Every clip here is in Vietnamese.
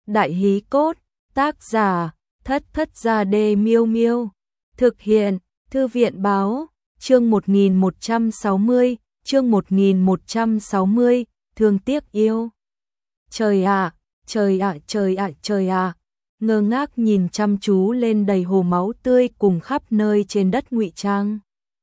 Đại hí cốt, tác giả, Thất Thất Gia Đê Miêu Miêu. Thực hiện, Thư viện báo, chương 1160, chương 1160, thương tiếc yêu. Trời ạ, trời ạ, trời ạ, trời ạ. Ngơ ngác nhìn chăm chú lên đầy hồ máu tươi cùng khắp nơi trên đất Ngụy Trang.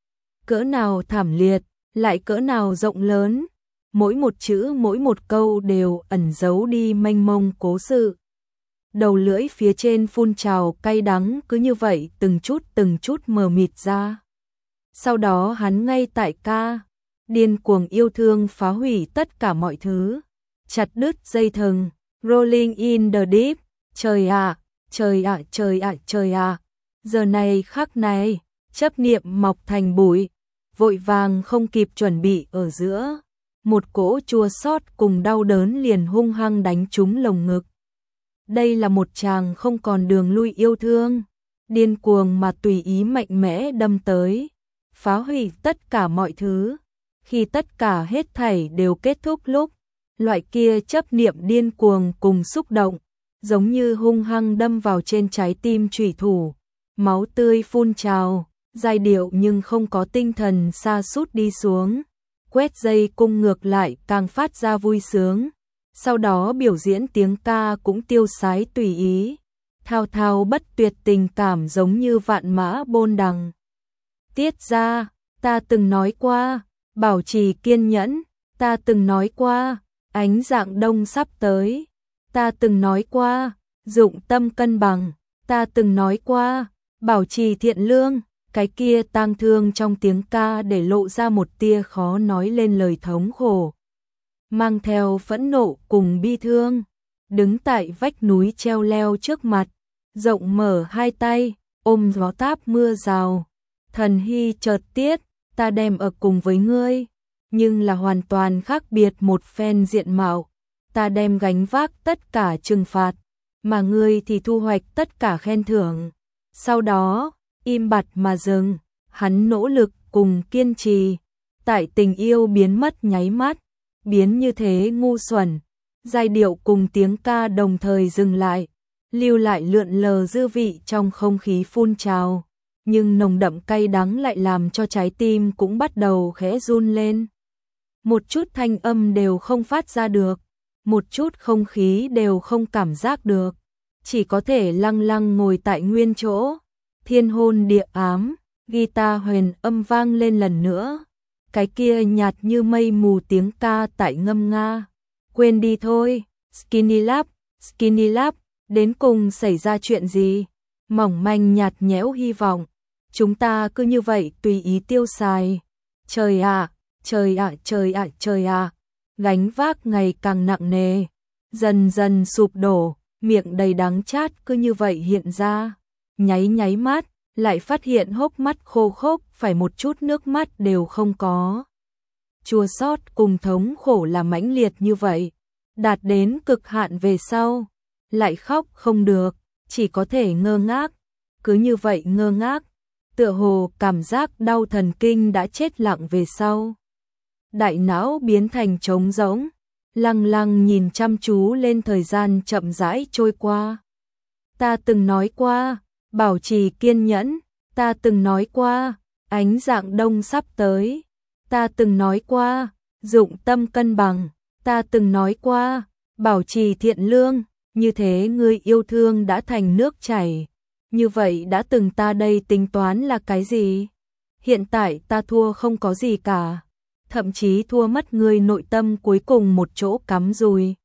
Cỡ nào thảm liệt, lại cỡ nào rộng lớn, mỗi một chữ mỗi một câu đều ẩn giấu đi mênh mông cố sự. Đầu lưỡi phía trên phun trào cay đắng cứ như vậy từng chút mờ mịt ra. Sau đó hắn ngay tại ca, điên cuồng yêu thương phá hủy tất cả mọi thứ, chặt đứt dây thừng, rolling in the deep, trời ạ, trời ạ, trời ạ, trời ạ. Giờ này khắc này, chấp niệm mọc thành bụi, vội vàng không kịp chuẩn bị ở giữa, một cỗ chua xót cùng đau đớn liền hung hăng đánh trúng lồng ngực. Đây là một chàng không còn đường lui yêu thương, điên cuồng mà tùy ý mạnh mẽ đâm tới, phá hủy tất cả mọi thứ. Khi tất cả hết thảy đều kết thúc lúc, loại kia chấp niệm điên cuồng cùng xúc động, giống như hung hăng đâm vào trên trái tim chủy thủ, máu tươi phun trào, giai điệu nhưng không có tinh thần sa sút đi xuống, quét dây cung ngược lại càng phát ra vui sướng. Sau đó biểu diễn tiếng ca cũng tiêu sái tùy ý, thao thao bất tuyệt tình cảm giống như vạn mã bôn đằng. Tiết ra, ta từng nói qua, bảo trì kiên nhẫn, ta từng nói qua, ánh dạng đông sắp tới, ta từng nói qua, dụng tâm cân bằng, ta từng nói qua, bảo trì thiện lương. Cái kia tang thương trong tiếng ca để lộ ra một tia khó nói lên lời thống khổ, mang theo phẫn nộ cùng bi thương, đứng tại vách núi treo leo trước mặt, rộng mở hai tay, ôm gió táp mưa rào. Thần hy chợt tiết, ta đem ở cùng với ngươi, nhưng là hoàn toàn khác biệt một phen diện mạo, ta đem gánh vác tất cả trừng phạt, mà ngươi thì thu hoạch tất cả khen thưởng. Sau đó, im bặt mà dừng, hắn nỗ lực cùng kiên trì, tại tình yêu biến mất nháy mắt, biến như thế ngu xuẩn, giai điệu cùng tiếng ca đồng thời dừng lại, lưu lại lượn lờ dư vị trong không khí phun trào, nhưng nồng đậm cay đắng lại làm cho trái tim cũng bắt đầu khẽ run lên. Một chút thanh âm đều không phát ra được, một chút không khí đều không cảm giác được, chỉ có thể lăng lăng ngồi tại nguyên chỗ. Thiên hôn địa ám, guitar huyền âm vang lên lần nữa, cái kia nhạt như mây mù tiếng ca tại ngâm nga. Quên đi thôi, Skinny Lab, đến cùng xảy ra chuyện gì? Mỏng manh nhạt nhẽo hy vọng, chúng ta cứ như vậy tùy ý tiêu xài. Trời ạ, trời ạ, trời ạ, trời ạ. Gánh vác ngày càng nặng nề, dần dần sụp đổ, miệng đầy đắng chát cứ như vậy hiện ra. Nháy mắt, lại phát hiện hốc mắt khô khốc, phải một chút nước mắt đều không có. Chua xót cùng thống khổ là mãnh liệt như vậy, đạt đến cực hạn về sau, lại khóc không được, chỉ có thể ngơ ngác, cứ như vậy ngơ ngác, tựa hồ cảm giác đau thần kinh đã chết lặng về sau. Đại não biến thành trống rỗng, lăng lăng nhìn chăm chú lên thời gian chậm rãi trôi qua. Ta từng nói qua, bảo trì kiên nhẫn, ta từng nói qua, ánh dạng đông sắp tới, ta từng nói qua, dụng tâm cân bằng, ta từng nói qua, bảo trì thiện lương, như thế ngươi yêu thương đã thành nước chảy, như vậy đã từng ta đây tính toán là cái gì? Hiện tại ta thua không có gì cả, thậm chí thua mất ngươi nội tâm cuối cùng một chỗ cắm rùi.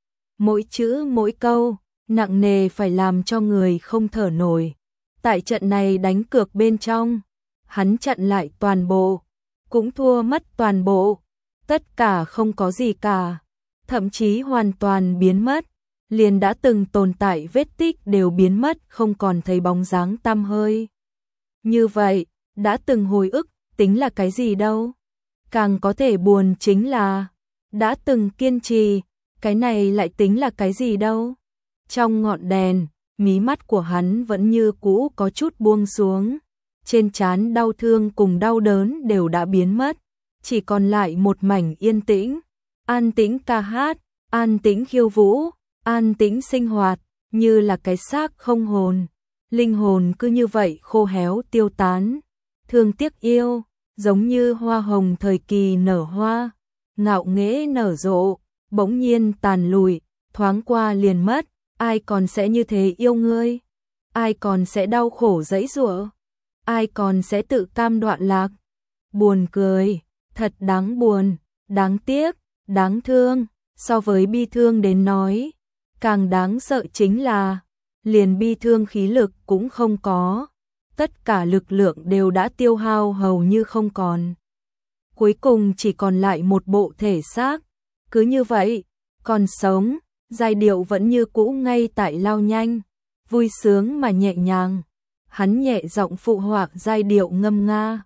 Mỗi chữ mỗi câu, nặng nề phải làm cho người không thở nổi. Tại trận này đánh cược bên trong, hắn chặn lại toàn bộ, cũng thua mất toàn bộ, tất cả không có gì cả, thậm chí hoàn toàn biến mất, liền đã từng tồn tại vết tích đều biến mất, không còn thấy bóng dáng tăm hơi. Như vậy, đã từng hồi ức, tính là cái gì đâu? Càng có thể buồn chính là, đã từng kiên trì, cái này lại tính là cái gì đâu? Trong ngọn đèn, mí mắt của hắn vẫn như cũ có chút buông xuống, trên trán đau thương cùng đau đớn đều đã biến mất, chỉ còn lại một mảnh yên tĩnh, an tĩnh ca hát, an tĩnh khiêu vũ, an tĩnh sinh hoạt, như là cái xác không hồn. Linh hồn cứ như vậy khô héo tiêu tán. Thương tiếc yêu, giống như hoa hồng thời kỳ nở hoa, ngạo nghễ nở rộ, bỗng nhiên tàn lụi, thoáng qua liền mất. Ai còn sẽ như thế yêu ngươi? Ai còn sẽ đau khổ giãy giụa? Ai còn sẽ tự cam đoạn lạc? Buồn cười, thật đáng buồn, đáng tiếc, đáng thương. So với bi thương đến nói, càng đáng sợ chính là liền bi thương khí lực cũng không có, tất cả lực lượng đều đã tiêu hao hầu như không còn. Cuối cùng chỉ còn lại một bộ thể xác, cứ như vậy, còn sống, giai điệu vẫn như cũ ngay tại lao nhanh, vui sướng mà nhẹ nhàng. Hắn nhẹ giọng phụ họa giai điệu ngâm nga,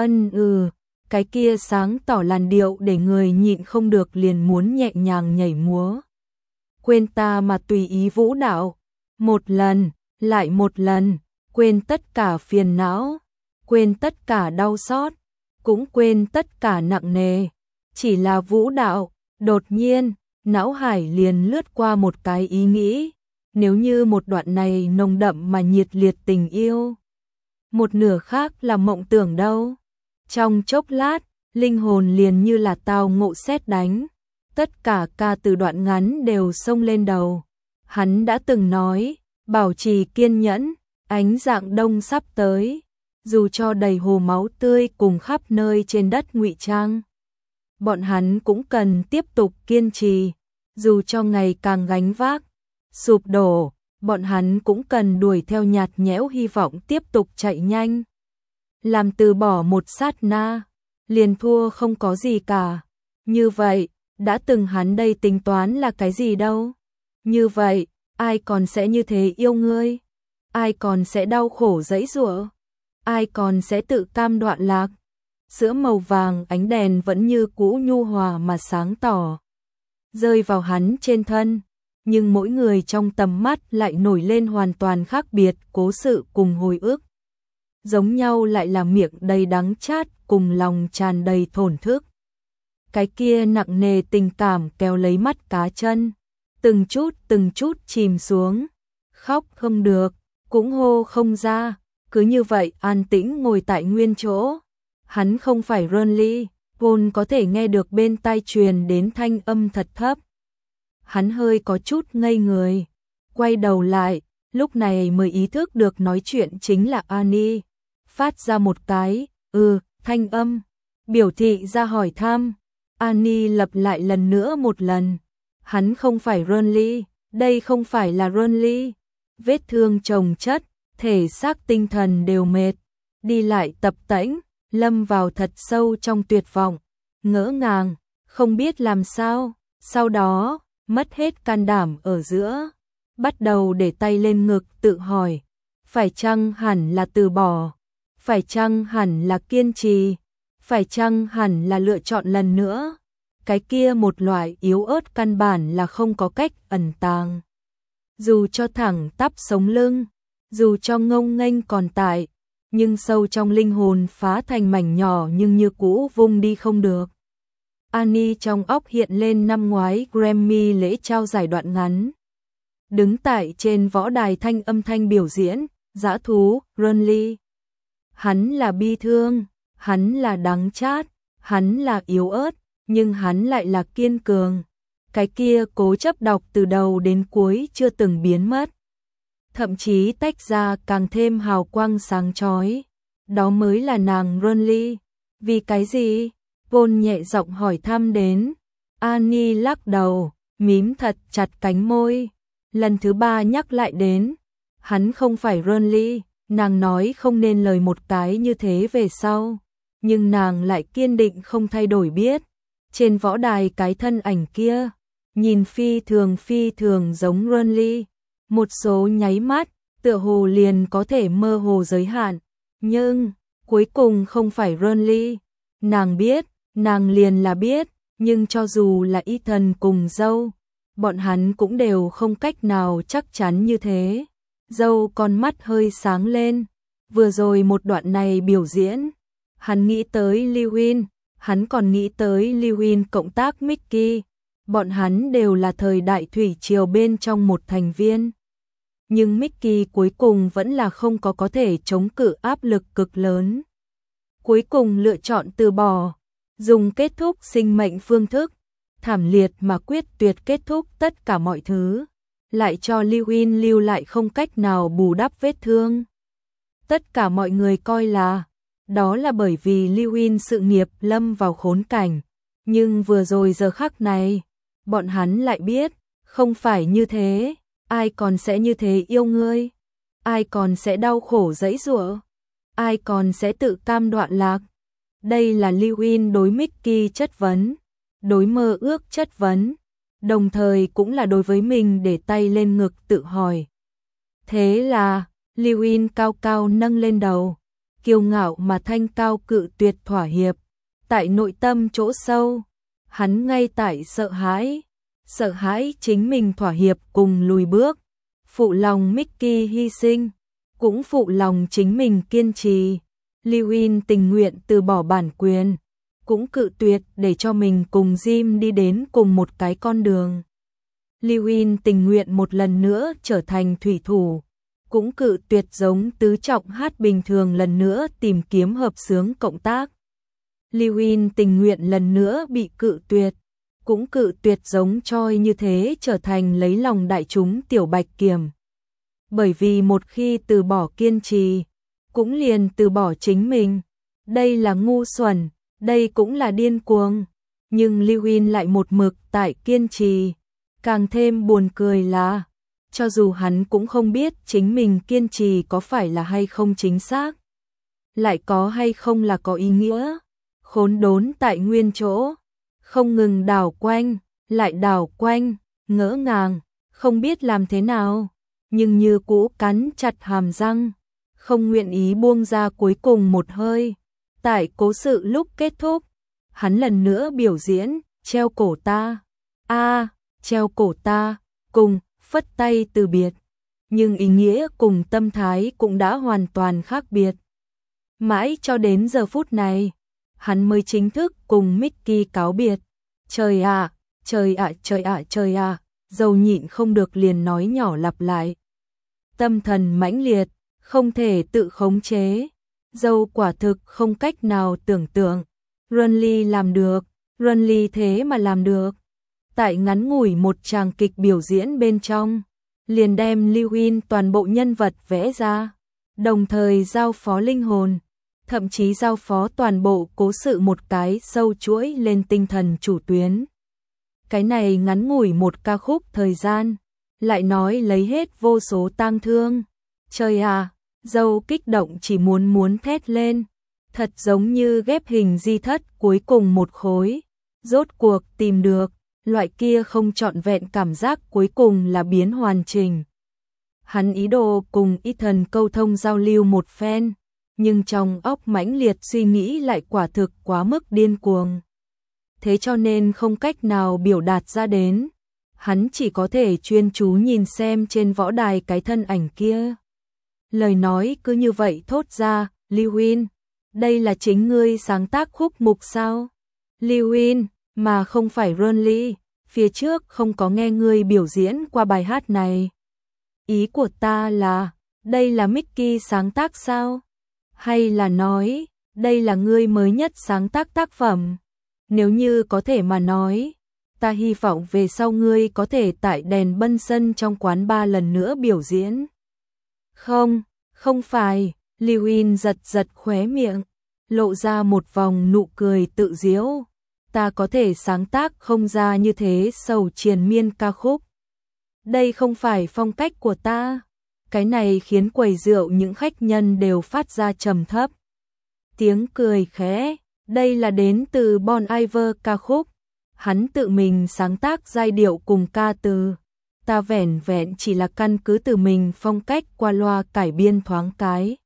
cái kia sáng tỏ làn điệu để người nhịn không được liền muốn nhẹ nhàng nhảy múa. Quên ta mà tùy ý vũ đạo, một lần, lại một lần, quên tất cả phiền não, quên tất cả đau xót, cũng quên tất cả nặng nề, chỉ là vũ đạo. Đột nhiên, não hải liền lướt qua một cái ý nghĩ, nếu như một đoạn này nồng đậm mà nhiệt liệt tình yêu, một nửa khác là mộng tưởng đâu. Trong chốc lát, linh hồn liền như là tao ngộ sét đánh, tất cả ca từ đoạn ngắn đều xông lên đầu. Hắn đã từng nói, bảo trì kiên nhẫn, ánh dạng đông sắp tới, dù cho đầy hồ máu tươi cùng khắp nơi trên đất ngụy trang, bọn hắn cũng cần tiếp tục kiên trì, dù cho ngày càng gánh vác sụp đổ, bọn hắn cũng cần đuổi theo nhạt nhẽo hy vọng tiếp tục chạy nhanh. Làm từ bỏ một sát na, liền thua không có gì cả. Như vậy, đã từng hắn đây tính toán là cái gì đâu? Như vậy, ai còn sẽ như thế yêu ngươi? Ai còn sẽ đau khổ giãy giụa? Ai còn sẽ tự cam đoạn lạc? Sữa màu vàng ánh đèn vẫn như cũ nhu hòa mà sáng tỏ, rơi vào hắn trên thân, nhưng mỗi người trong tầm mắt lại nổi lên hoàn toàn khác biệt cố sự cùng hồi ức. Giống nhau lại là miệng đầy đắng chát cùng lòng tràn đầy thổn thức. Cái kia nặng nề tình cảm kéo lấy mắt cá chân, từng chút chìm xuống, khóc không được, cũng hô không ra, cứ như vậy an tĩnh ngồi tại nguyên chỗ. Hắn không phải Ronly, vốn có thể nghe được bên tai truyền đến thanh âm thật thấp. Hắn hơi có chút ngây người, quay đầu lại, lúc này mới ý thức được nói chuyện chính là Annie, phát ra một cái, thanh âm, biểu thị ra hỏi thăm. Annie lặp lại lần nữa một lần, hắn không phải Ronly, đây không phải là Ronly. Vết thương chồng chất, thể xác tinh thần đều mệt, đi lại tập tễnh, lâm vào thật sâu trong tuyệt vọng, ngỡ ngàng, không biết làm sao, sau đó, mất hết can đảm ở giữa, bắt đầu để tay lên ngực tự hỏi, phải chăng hẳn là từ bỏ, phải chăng hẳn là kiên trì, phải chăng hẳn là lựa chọn lần nữa, cái kia một loại yếu ớt căn bản là không có cách ẩn tàng. Dù cho thẳng tắp sống lưng, dù cho ngông nghênh còn tại, nhưng sâu trong linh hồn phá thành mảnh nhỏ nhưng như cũ vung đi không được. Annie trong óc hiện lên năm ngoái Grammy lễ trao giải đoạn ngắn. Đứng tại trên võ đài thanh âm thanh biểu diễn, dã thú, Ronly. Hắn là bi thương, hắn là đắng chát, hắn là yếu ớt, nhưng hắn lại là kiên cường. Cái kia cố chấp đọc từ đầu đến cuối chưa từng biến mất. Thậm chí tách ra càng thêm hào quang sáng chói. Đó mới là nàng Ronly. Vì cái gì? Vôn nhẹ giọng hỏi thăm đến. Annie lắc đầu, mím thật chặt cánh môi. Lần thứ ba nhắc lại đến. Hắn không phải Ronly. Nàng nói không nên lời một cái như thế về sau. Nhưng nàng lại kiên định không thay đổi biết. Trên võ đài cái thân ảnh kia, nhìn phi thường giống Ronly. Một số nháy mắt, tựa hồ liền có thể mơ hồ giới hạn. Nhưng, cuối cùng không phải Ronly. Nàng biết, nàng liền là biết, nhưng cho dù là Ethan cùng dâu, bọn hắn cũng đều không cách nào chắc chắn như thế. Dâu con mắt hơi sáng lên, vừa rồi một đoạn này biểu diễn, hắn nghĩ tới Lewin, hắn còn nghĩ tới Lewin cộng tác Mickey, bọn hắn đều là thời đại thủy triều bên trong một thành viên. Nhưng Mickey cuối cùng vẫn là không có thể chống cự áp lực cực lớn. Cuối cùng lựa chọn từ bỏ, dùng kết thúc sinh mệnh phương thức, thảm liệt mà quyết tuyệt kết thúc tất cả mọi thứ, lại cho Lewin lưu lại không cách nào bù đắp vết thương. Tất cả mọi người coi là, đó là bởi vì Lewin sự nghiệp lâm vào khốn cảnh, nhưng vừa rồi giờ khắc này, bọn hắn lại biết, không phải như thế, ai còn sẽ như thế yêu ngươi, ai còn sẽ đau khổ giãy giụa, ai còn sẽ tự cam đoạn lạc. Đây là Lewin đối Mickey chất vấn, đối mơ ước chất vấn, đồng thời cũng là đối với mình để tay lên ngực tự hỏi. Thế là, Lewin cao cao nâng lên đầu, kiêu ngạo mà thanh cao cự tuyệt thỏa hiệp. Tại nội tâm chỗ sâu, hắn ngay tại sợ hãi chính mình thỏa hiệp cùng lùi bước, phụ lòng Mickey hy sinh, cũng phụ lòng chính mình kiên trì. Lewin tình nguyện từ bỏ bản quyền, cũng cự tuyệt để cho mình cùng Jim đi đến cùng một cái con đường. Lewin tình nguyện một lần nữa trở thành thủy thủ, cũng cự tuyệt giống tứ trọng hát bình thường lần nữa tìm kiếm hợp xướng cộng tác. Lewin tình nguyện lần nữa bị cự tuyệt, cũng cự tuyệt giống Choi như thế trở thành lấy lòng đại chúng tiểu bạch kiểm. Bởi vì một khi từ bỏ kiên trì, cũng liền từ bỏ chính mình. Đây là ngu xuẩn, đây cũng là điên cuồng. Nhưng Lewin lại một mực tại kiên trì. Càng thêm buồn cười là, cho dù hắn cũng không biết chính mình kiên trì có phải là hay không chính xác, lại có hay không là có ý nghĩa. Khốn đốn tại nguyên chỗ, không ngừng đảo quanh, lại đảo quanh, ngỡ ngàng, không biết làm thế nào, nhưng như cũ cắn chặt hàm răng, không nguyện ý buông ra cuối cùng một hơi. Tại cố sự lúc kết thúc, hắn lần nữa biểu diễn, treo cổ ta, treo cổ ta, cùng, phất tay từ biệt. Nhưng ý nghĩa cùng tâm thái cũng đã hoàn toàn khác biệt. Mãi cho đến giờ phút này, hắn mới chính thức cùng Mickey cáo biệt. Trời ạ, trời ạ, trời ạ, trời ạ, dâu nhịn không được liền nói nhỏ lặp lại. Tâm thần mãnh liệt, không thể tự khống chế. Dâu quả thực không cách nào tưởng tượng. Runly làm được, Runly thế mà làm được. Tại ngắn ngủi một tràng kịch biểu diễn bên trong, liền đem Lewin toàn bộ nhân vật vẽ ra, đồng thời giao phó linh hồn, thậm chí giao phó toàn bộ cố sự một cái sâu chuỗi lên tinh thần chủ tuyến. Cái này ngắn ngủi một ca khúc thời gian, lại nói lấy hết vô số tang thương. Trời à, dâu kích động chỉ muốn thét lên, thật giống như ghép hình di thất cuối cùng một khối, rốt cuộc tìm được, loại kia không trọn vẹn cảm giác cuối cùng là biến hoàn chỉnh. Hắn ý đồ cùng Ethan câu thông giao lưu một phen, nhưng trong óc mãnh liệt suy nghĩ lại quả thực quá mức điên cuồng. Thế cho nên không cách nào biểu đạt ra đến, hắn chỉ có thể chuyên chú nhìn xem trên võ đài cái thân ảnh kia. Lời nói cứ như vậy thốt ra, Lewin, đây là chính ngươi sáng tác khúc mục sao? Lewin, mà không phải Runly, phía trước không có nghe ngươi biểu diễn qua bài hát này. Ý của ta là, đây là Mickey sáng tác sao? Hay là nói, đây là ngươi mới nhất sáng tác tác phẩm? Nếu như có thể mà nói, ta hy vọng về sau ngươi có thể tại đèn bân sân trong quán bar lần nữa biểu diễn. Không, không phải, Lewin giật khóe miệng, lộ ra một vòng nụ cười tự giễu. Ta có thể sáng tác không ra như thế sầu triền miên ca khúc. Đây không phải phong cách của ta. Cái này khiến quầy rượu những khách nhân đều phát ra trầm thấp. Tiếng cười khẽ, đây là đến từ Bon Iver ca khúc. Hắn tự mình sáng tác giai điệu cùng ca từ. Ta vẻn vẹn chỉ là căn cứ từ mình phong cách qua loa cải biên thoáng cái.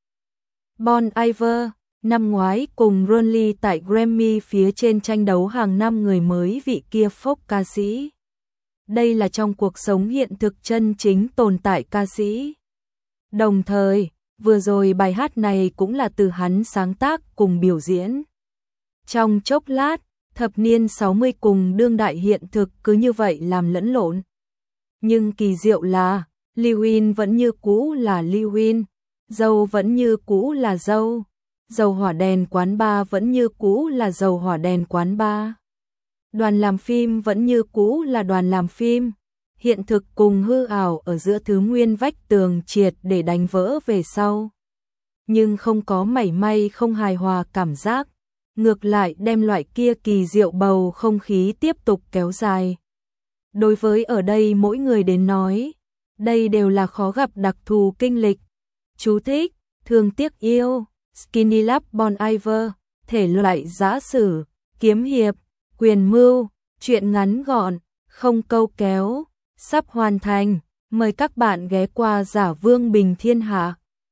Bon Iver, năm ngoái cùng Runly tại Grammy phía trên tranh đấu hàng năm người mới vị kia folk ca sĩ. Đây là trong cuộc sống hiện thực chân chính tồn tại ca sĩ. Đồng thời, vừa rồi bài hát này cũng là từ hắn sáng tác cùng biểu diễn. Trong chốc lát, thập niên 60 cùng đương đại hiện thực cứ như vậy làm lẫn lộn. Nhưng kỳ diệu là, Lewin vẫn như cũ là Lewin, dâu vẫn như cũ là dâu, dầu hỏa đèn quán bar vẫn như cũ là dầu hỏa đèn quán bar. Đoàn làm phim vẫn như cũ là đoàn làm phim, hiện thực cùng hư ảo ở giữa thứ nguyên vách tường triệt để đánh vỡ về sau. Nhưng không có mảy may không hài hòa cảm giác, ngược lại đem loại kia kỳ diệu bầu không khí tiếp tục kéo dài. Đối với ở đây mỗi người đến nói, đây đều là khó gặp đặc thù kinh lịch. Chú thích, thương tiếc yêu, Skinny Love Bon Iver, thể loại giã sử, kiếm hiệp, quyền mưu, truyện ngắn gọn, không câu kéo, sắp hoàn thành. Mời các bạn ghé qua Giả Vương Bình Thiên Hạ.